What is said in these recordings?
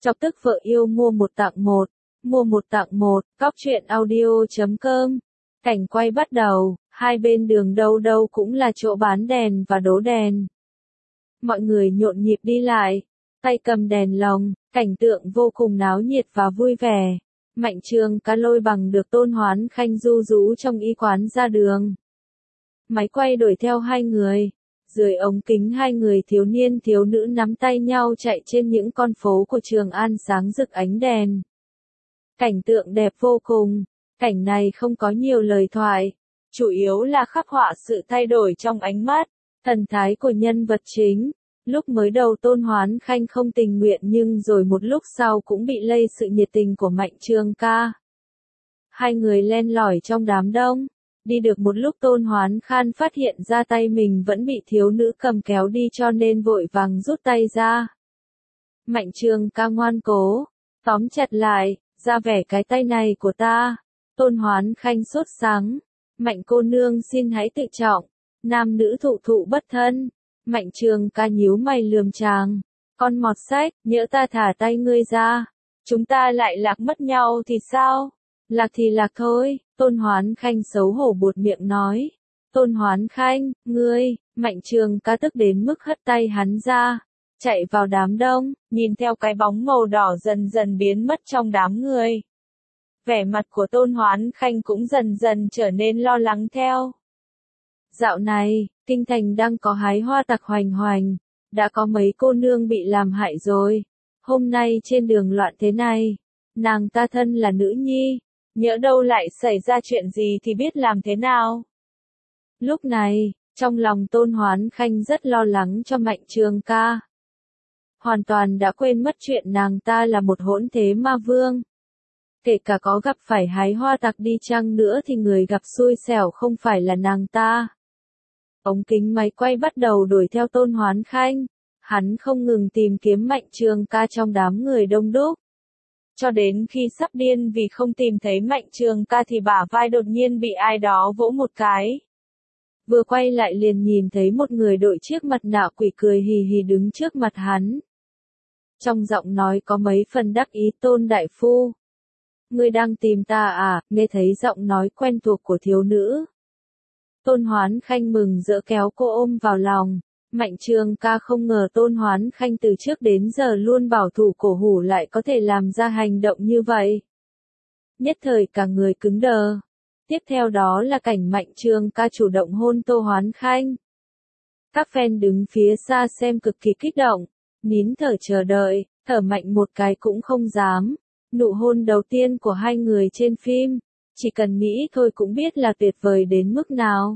Chọc tức vợ yêu mua một tặng một. Mua một tặng một, cóc.truyện.audio.com. Cảnh quay bắt đầu, hai bên đường đâu đâu cũng là chỗ bán đèn và đố đèn. Mọi người nhộn nhịp đi lại, tay cầm đèn lồng, cảnh tượng vô cùng náo nhiệt và vui vẻ. Mạnh Trường Ca lôi bằng được Tôn Hoán Khanh ru rú trong y quán ra đường. Máy quay đuổi theo hai người. Dưới ống kính hai người thiếu niên thiếu nữ nắm tay nhau chạy trên những con phố của Trường An sáng rực ánh đèn. Cảnh tượng đẹp vô cùng, cảnh này không có nhiều lời thoại, chủ yếu là khắc họa sự thay đổi trong ánh mắt, thần thái của nhân vật chính. Lúc mới đầu Tôn Hoán Khanh không tình nguyện nhưng rồi một lúc sau cũng bị lây sự nhiệt tình của Mạnh Trường Ca. Hai người len lỏi trong đám đông. Đi được một lúc Tôn Hoán Khanh phát hiện ra tay mình vẫn bị thiếu nữ cầm kéo đi cho nên vội vàng rút tay ra. Mạnh Trường Ca ngoan cố, tóm chặt lại, ra vẻ cái tay này của ta. Tôn Hoán Khanh sốt sắng, Mạnh cô nương xin hãy tự trọng, nam nữ thụ thụ bất thân. Mạnh Trường Ca nhíu mày lườm chàng, con mọt sách, nhỡ ta thả tay ngươi ra, chúng ta lại lạc mất nhau thì sao? Lạc thì lạc thôi, Tôn Hoán Khanh xấu hổ buột miệng nói. Tôn Hoán Khanh, ngươi, Mạnh Trường Ca tức đến mức hất tay hắn ra, chạy vào đám đông, nhìn theo cái bóng màu đỏ dần dần biến mất trong đám người. Vẻ mặt của Tôn Hoán Khanh cũng dần dần trở nên lo lắng theo. Dạo này, kinh thành đang có hái hoa tặc hoành hoành, đã có mấy cô nương bị làm hại rồi. Hôm nay trên đường loạn thế này, nàng ta thân là nữ nhi, nhỡ đâu lại xảy ra chuyện gì thì biết làm thế nào. Lúc này, trong lòng Tôn Hoán Khanh rất lo lắng cho Mạnh Trường Ca. Hoàn toàn đã quên mất chuyện nàng ta là một hỗn thế ma vương. Kể cả có gặp phải hái hoa tặc đi chăng nữa thì người gặp xui xẻo không phải là nàng ta. Ống kính máy quay bắt đầu đuổi theo Tôn Hoán Khanh. Hắn không ngừng tìm kiếm Mạnh Trường Ca trong đám người đông đúc. Cho đến khi sắp điên vì không tìm thấy Mạnh Trường Ca thì bả vai đột nhiên bị ai đó vỗ một cái. Vừa quay lại liền nhìn thấy một người đội chiếc mặt nạ quỷ cười hì hì đứng trước mặt hắn. Trong giọng nói có mấy phần đắc ý. Tôn đại phu, ngươi đang tìm ta à? Nghe thấy giọng nói quen thuộc của thiếu nữ, Tôn Hoán Khanh mừng rỡ kéo cô ôm vào lòng. Mạnh Trường Ca không ngờ Tôn Hoán Khanh từ trước đến giờ luôn bảo thủ cổ hủ lại có thể làm ra hành động như vậy. Nhất thời cả người cứng đờ. Tiếp theo đó là cảnh Mạnh Trường Ca chủ động hôn Tôn Hoán Khanh. Các fan đứng phía xa xem cực kỳ kích động, nín thở chờ đợi, thở mạnh một cái cũng không dám. Nụ hôn đầu tiên của hai người trên phim, chỉ cần nghĩ thôi cũng biết là tuyệt vời đến mức nào.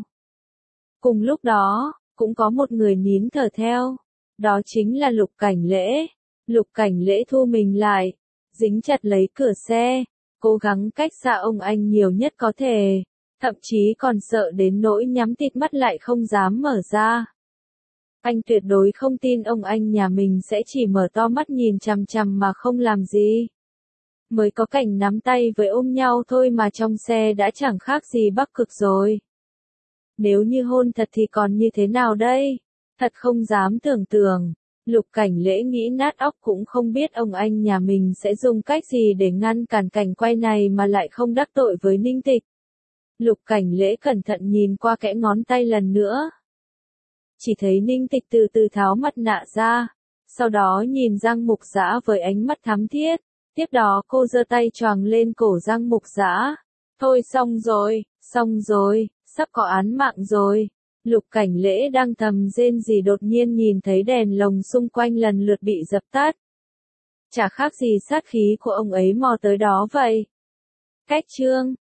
Cùng lúc đó, cũng có một người nín thở theo. Đó chính là Lục Cảnh Lễ. Lục Cảnh Lễ thu mình lại, dính chặt lấy cửa xe, cố gắng cách xa ông anh nhiều nhất có thể. Thậm chí còn sợ đến nỗi nhắm tịt mắt lại không dám mở ra. Anh tuyệt đối không tin ông anh nhà mình sẽ chỉ mở to mắt nhìn chằm chằm mà không làm gì. Mới có cảnh nắm tay với ôm nhau thôi mà trong xe đã chẳng khác gì Bắc Cực rồi. Nếu như hôn thật thì còn như thế nào đây? Thật không dám tưởng tượng. Lục Cảnh Lễ nghĩ nát óc cũng không biết ông anh nhà mình sẽ dùng cách gì để ngăn cản cảnh quay này mà lại không đắc tội với Ninh Tịch. Lục Cảnh Lễ cẩn thận nhìn qua kẽ ngón tay lần nữa. Chỉ thấy Ninh Tịch từ từ tháo mặt nạ ra, sau đó nhìn Giang Mục Dã với ánh mắt thắm thiết. Tiếp đó cô giơ tay choàng lên cổ Giang Mục Dã. Thôi xong rồi, sắp có án mạng rồi. Lục Cảnh Lễ đang thầm rên rỉ đột nhiên nhìn thấy đèn lồng xung quanh lần lượt bị dập tắt. Chả khác gì sát khí của ông ấy mò tới đó vậy. Cách chương